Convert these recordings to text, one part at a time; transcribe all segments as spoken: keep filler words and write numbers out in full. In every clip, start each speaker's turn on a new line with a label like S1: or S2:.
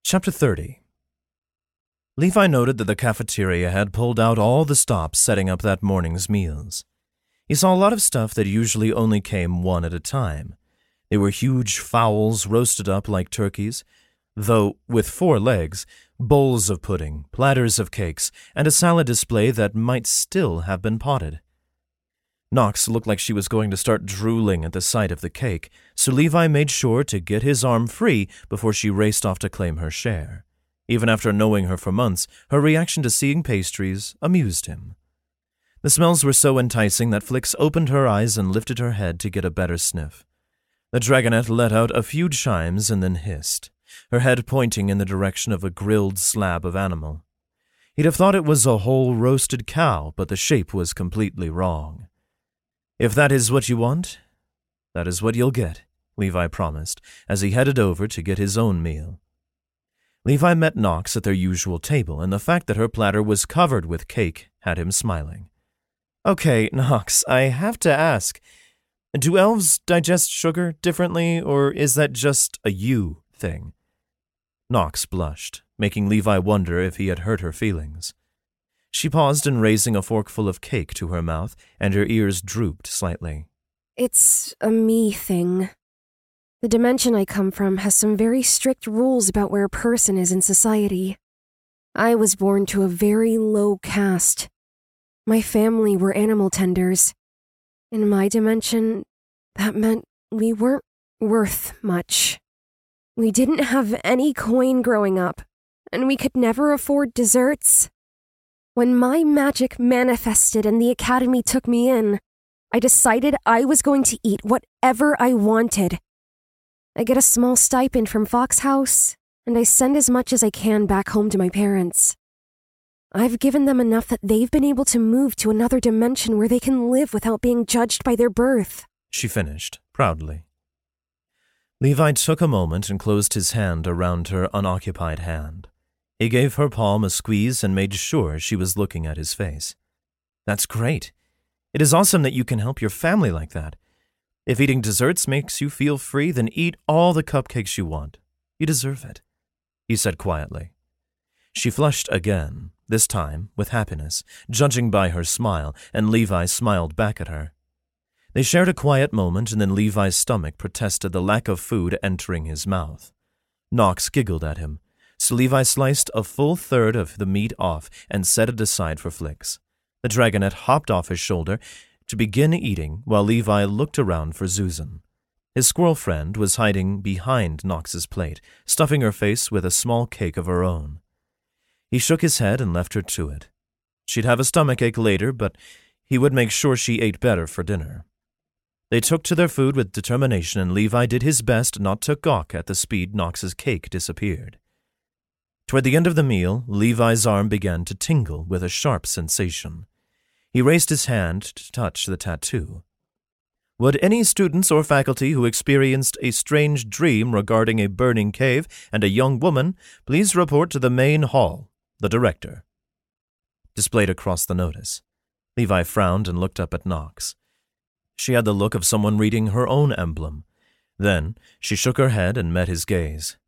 S1: Chapter thirty. Levi noted that the cafeteria had pulled out all the stops setting up that morning's meals. He saw a lot of stuff that usually only came one at a time. They were huge fowls roasted up like turkeys, though with four legs, bowls of pudding, platters of cakes, and a salad display that might still have been potted. Nox looked like she was going to start drooling at the sight of the cake, so Levi made sure to get his arm free before she raced off to claim her share. Even after knowing her for months, her reaction to seeing pastries amused him. The smells were so enticing that Flix opened her eyes and lifted her head to get a better sniff. The dragonette let out a few chimes and then hissed, her head pointing in the direction of a grilled slab of animal. He'd have thought it was a whole roasted cow, but the shape was completely wrong. "If that is what you want, that is what you'll get," Levi promised, as he headed over to get his own meal. Levi met Nox at their usual table, and the fact that her platter was covered with cake had him smiling. "Okay, Nox, I have to ask, do elves digest sugar differently, or is that just a you thing?" Nox blushed, making Levi wonder if he had hurt her feelings. She paused in raising a forkful of cake to her mouth, and her ears drooped slightly.
S2: "It's a me thing. The dimension I come from has some very strict rules about where a person is in society. I was born to a very low caste. My family were animal tenders. In my dimension, that meant we weren't worth much. We didn't have any coin growing up, and we could never afford desserts. When my magic manifested and the academy took me in, I decided I was going to eat whatever I wanted. I get a small stipend from Fox House, and I send as much as I can back home to my parents. I've given them enough that they've been able to move to another dimension where they can live without being judged by their birth,"
S1: she finished, proudly. Levi took a moment and closed his hand around her unoccupied hand. He gave her palm a squeeze and made sure she was looking at his face. "That's great. It is awesome that you can help your family like that. If eating desserts makes you feel free, then eat all the cupcakes you want. You deserve it," he said quietly. She flushed again, this time with happiness, judging by her smile, and Levi smiled back at her. They shared a quiet moment, and then Levi's stomach protested the lack of food entering his mouth. Nox giggled at him, so Levi sliced a full third of the meat off and set it aside for Flix. The dragonette hopped off his shoulder to begin eating while Levi looked around for Zuzan. His squirrel friend was hiding behind Nox's plate, stuffing her face with a small cake of her own. He shook his head and left her to it. She'd have a stomachache later, but he would make sure she ate better for dinner. They took to their food with determination, and Levi did his best not to gawk at the speed Nox's cake disappeared. Toward the end of the meal, Levi's arm began to tingle with a sharp sensation. He raised his hand to touch the tattoo. "Would any students or faculty who experienced a strange dream regarding a burning cave and a young woman please report to the main hall, the director," displayed across the notice. Levi frowned and looked up at Nox. She had the look of someone reading her own emblem. Then she shook her head and met his gaze.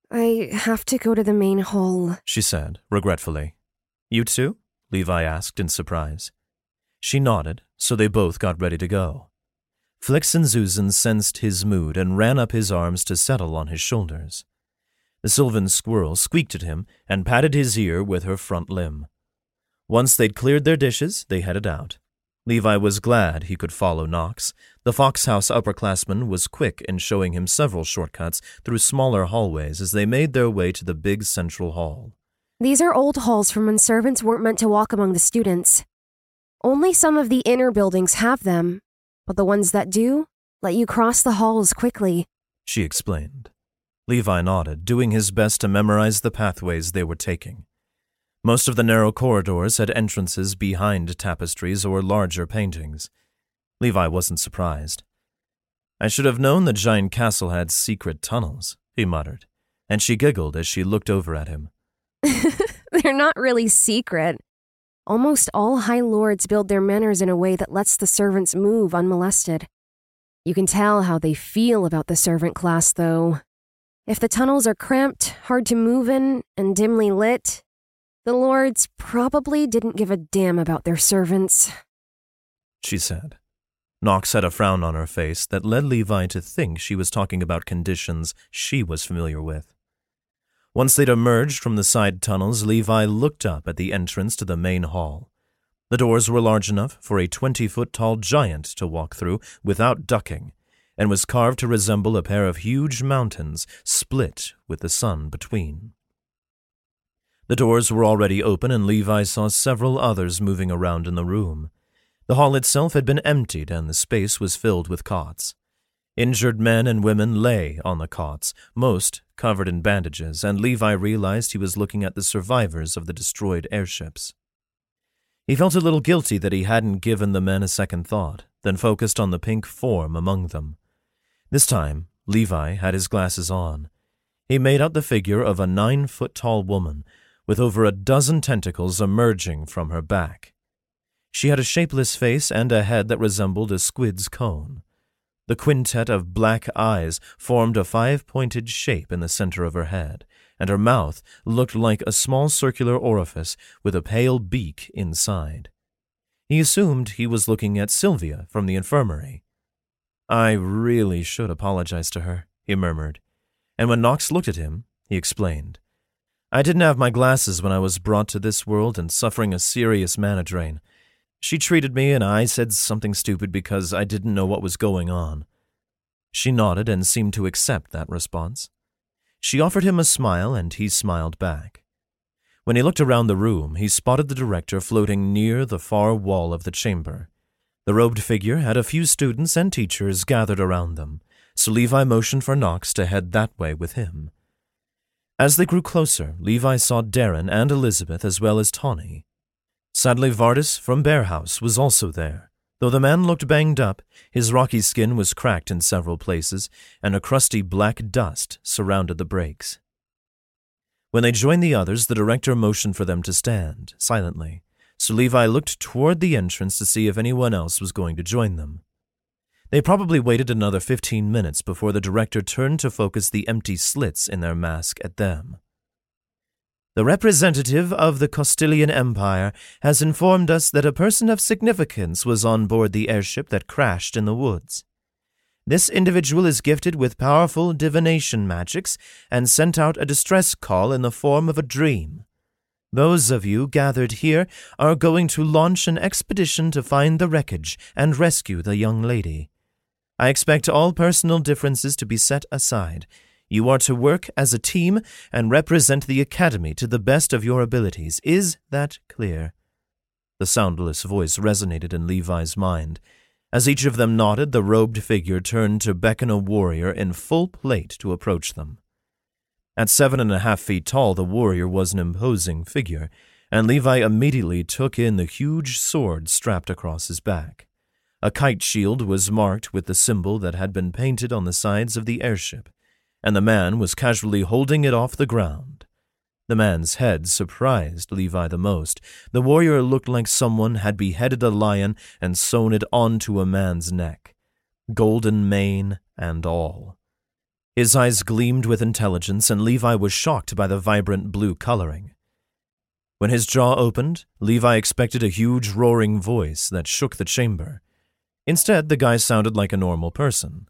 S2: "I have to go to the main hall,"
S1: she said, regretfully. "You too?" Levi asked in surprise. She nodded, so they both got ready to go. Flix and Zuzan sensed his mood and ran up his arms to settle on his shoulders. The sylvan squirrel squeaked at him and patted his ear with her front limb. Once they'd cleared their dishes, they headed out. Levi was glad he could follow Nox. The Fox House upperclassman was quick in showing him several shortcuts through smaller hallways as they made their way to the big central hall.
S2: "These are old halls from when servants weren't meant to walk among the students. Only some of the inner buildings have them, but the ones that do let you cross the halls quickly,"
S1: she explained. Levi nodded, doing his best to memorize the pathways they were taking. Most of the narrow corridors had entrances behind tapestries or larger paintings. Levi wasn't surprised. "I should have known the giant castle had secret tunnels," he muttered, and she giggled as she looked over at him.
S2: "They're not really secret. Almost all High Lords build their manors in a way that lets the servants move unmolested. You can tell how they feel about the servant class, though. If the tunnels are cramped, hard to move in, and dimly lit, the lords probably didn't give a damn about their servants,
S1: she said. Nox had a frown on her face that led Levi to think she was talking about conditions she was familiar with. Once they'd emerged from the side tunnels, Levi looked up at the entrance to the main hall. The doors were large enough for a twenty-foot-tall giant to walk through without ducking, and was carved to resemble a pair of huge mountains split with the sun between. The doors were already open, and Levi saw several others moving around in the room. The hall itself had been emptied, and the space was filled with cots. Injured men and women lay on the cots, most covered in bandages, and Levi realized he was looking at the survivors of the destroyed airships. He felt a little guilty that he hadn't given the men a second thought, then focused on the pink form among them. This time, Levi had his glasses on. He made out the figure of a nine-foot-tall woman, with over a dozen tentacles emerging from her back. She had a shapeless face and a head that resembled a squid's cone. The quintet of black eyes formed a five-pointed shape in the center of her head, and her mouth looked like a small circular orifice with a pale beak inside. He assumed he was looking at Sylvia from the infirmary. "I really should apologize to her," he murmured, and when Nox looked at him, he explained. "I didn't have my glasses when I was brought to this world and suffering a serious mana drain. She treated me and I said something stupid because I didn't know what was going on." She nodded and seemed to accept that response. She offered him a smile and he smiled back. When he looked around the room, he spotted the director floating near the far wall of the chamber. The robed figure had a few students and teachers gathered around them, so Levi motioned for Nox to head that way with him. As they grew closer, Levi saw Darren and Elizabeth as well as Tawny. Sadly, Vardis from Bear House was also there. Though the man looked banged up, his rocky skin was cracked in several places, and a crusty black dust surrounded the breaks. When they joined the others, the director motioned for them to stand, silently, so Levi looked toward the entrance to see if anyone else was going to join them. They probably waited another fifteen minutes before the director turned to focus the empty slits in their mask at them. "The representative of the Costilian Empire has informed us that a person of significance was on board the airship that crashed in the woods. This individual is gifted with powerful divination magics and sent out a distress call in the form of a dream. Those of you gathered here are going to launch an expedition to find the wreckage and rescue the young lady. I expect all personal differences to be set aside. You are to work as a team and represent the Academy to the best of your abilities. Is that clear?" The soundless voice resonated in Levi's mind. As each of them nodded, the robed figure turned to beckon a warrior in full plate to approach them. At seven and a half feet tall, the warrior was an imposing figure, and Levi immediately took in the huge sword strapped across his back. A kite shield was marked with the symbol that had been painted on the sides of the airship, and the man was casually holding it off the ground. The man's head surprised Levi the most. The warrior looked like someone had beheaded a lion and sewn it onto a man's neck, golden mane and all. His eyes gleamed with intelligence, and Levi was shocked by the vibrant blue coloring. When his jaw opened, Levi expected a huge roaring voice that shook the chamber. Instead, the guy sounded like a normal person.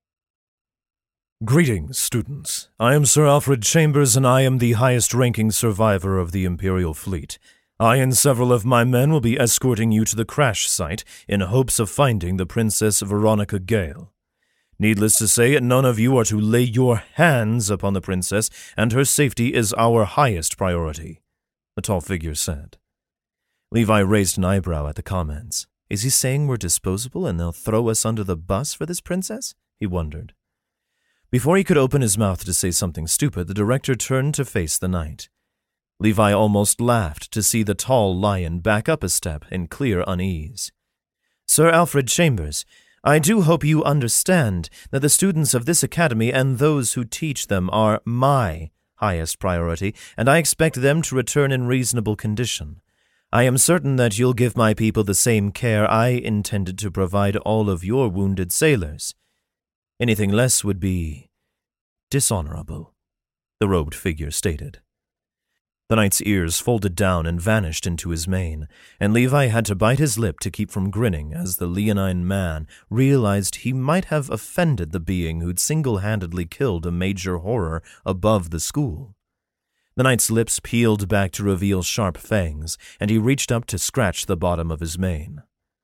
S1: "Greetings, students. I am Sir Alfred Chambers, and I am the highest-ranking survivor of the Imperial fleet. I and several of my men will be escorting you to the crash site in hopes of finding the Princess Veronica Gale. Needless to say, none of you are to lay your hands upon the princess, and her safety is our highest priority," the tall figure said. Levi raised an eyebrow at the comments. Is he saying we're disposable and they'll throw us under the bus for this princess? He wondered. Before he could open his mouth to say something stupid, the director turned to face the knight. Levi almost laughed to see the tall lion back up a step in clear unease. "Sir Alfred Chambers, I do hope you understand that the students of this academy and those who teach them are my highest priority, and I expect them to return in reasonable condition. I am certain that you'll give my people the same care I intended to provide all of your wounded sailors. Anything less would be dishonorable, the robed figure stated. The knight's ears folded down and vanished into his mane, and Levi had to bite his lip to keep from grinning as the leonine man realized he might have offended the being who'd single-handedly killed a major horror above the school. The knight's lips peeled back to reveal sharp fangs, and he reached up to scratch the bottom of his mane.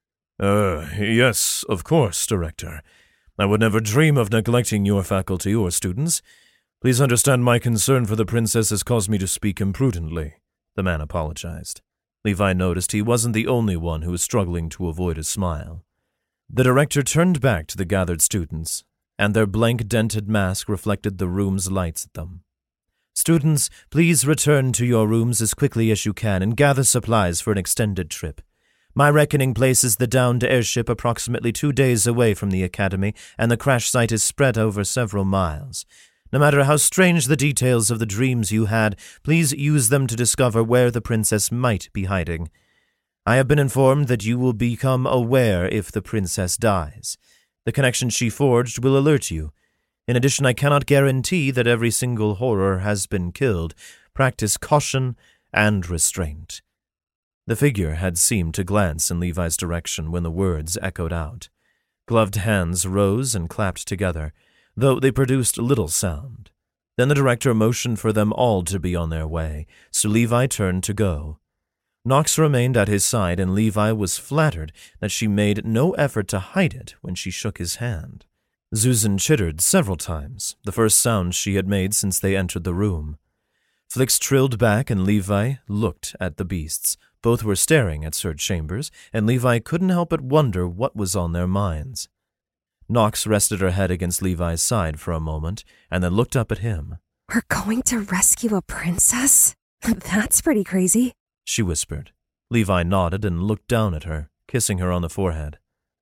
S1: Uh, yes, of course, Director. I would never dream of neglecting your faculty or students. Please understand my concern for the princess has caused me to speak imprudently, the man apologized. Levi noticed he wasn't the only one who was struggling to avoid a smile. The director turned back to the gathered students, and their blank dented mask reflected the room's lights at them. Students, please return to your rooms as quickly as you can and gather supplies for an extended trip. My reckoning places the downed airship approximately two days away from the academy, and the crash site is spread over several miles. No matter how strange the details of the dreams you had, please use them to discover where the princess might be hiding. I have been informed that you will become aware if the princess dies. The connection she forged will alert you. In addition, I cannot guarantee that every single horror has been killed. Practice caution and restraint. The figure had seemed to glance in Levi's direction when the words echoed out. Gloved hands rose and clapped together, though they produced little sound. Then the director motioned for them all to be on their way, so Levi turned to go. Nox remained at his side, and Levi was flattered that she made no effort to hide it when she shook his hand. Susan chittered several times, the first sound she had made since they entered the room. Flix trilled back, and Levi looked at the beasts. Both were staring at Sir Chambers, and Levi couldn't help but wonder what was on their minds. Nox rested her head against Levi's side for a moment, and then looked up at him.
S2: We're going to rescue a princess? That's pretty crazy,
S1: she whispered. Levi nodded and looked down at her, kissing her on the forehead.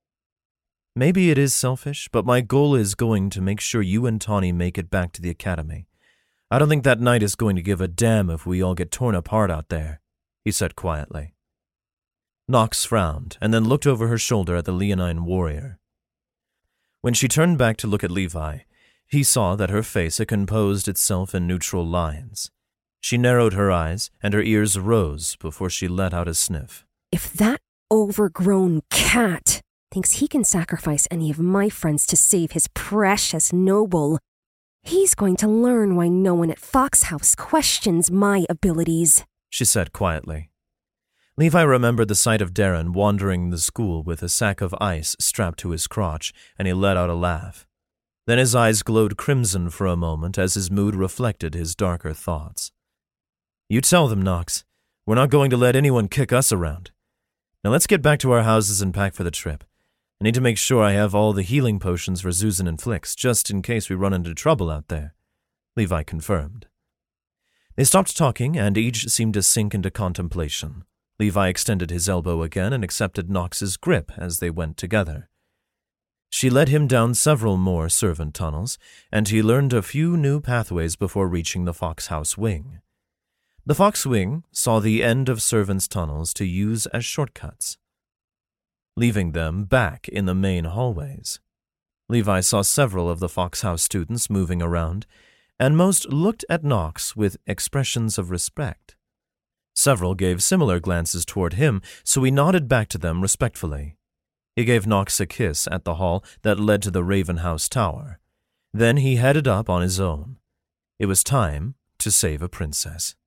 S1: Maybe it is selfish, but my goal is going to make sure you and Tawny make it back to the academy. I don't think that knight is going to give a damn if we all get torn apart out there, he said quietly. Nox frowned, and then looked over her shoulder at the leonine warrior. When she turned back to look at Levi, he saw that her face had composed itself in neutral lines. She narrowed her eyes, and her ears rose before she let out a sniff.
S2: If that overgrown cat thinks he can sacrifice any of my friends to save his precious noble, he's going to learn why no one at Fox House questions my abilities, she said quietly.
S1: Levi remembered the sight of Darren wandering the school with a sack of ice strapped to his crotch, and he let out a laugh. Then his eyes glowed crimson for a moment as his mood reflected his darker thoughts. You tell them, Nox. We're not going to let anyone kick us around. Now let's get back to our houses and pack for the trip. I need to make sure I have all the healing potions for Susan and Flix, just in case we run into trouble out there, Levi confirmed. They stopped talking, and each seemed to sink into contemplation. Levi extended his elbow again and accepted Nox's grip as they went together. She led him down several more servant tunnels, and he learned a few new pathways before reaching the Fox House wing. The Fox wing saw the end of servants' tunnels to use as shortcuts, leaving them back in the main hallways. Levi saw several of the Fox House students moving around, and most looked at Nox with expressions of respect. Several gave similar glances toward him, so he nodded back to them respectfully. He gave Nox a kiss at the hall that led to the Raven House Tower. Then he headed up on his own. It was time to save a princess.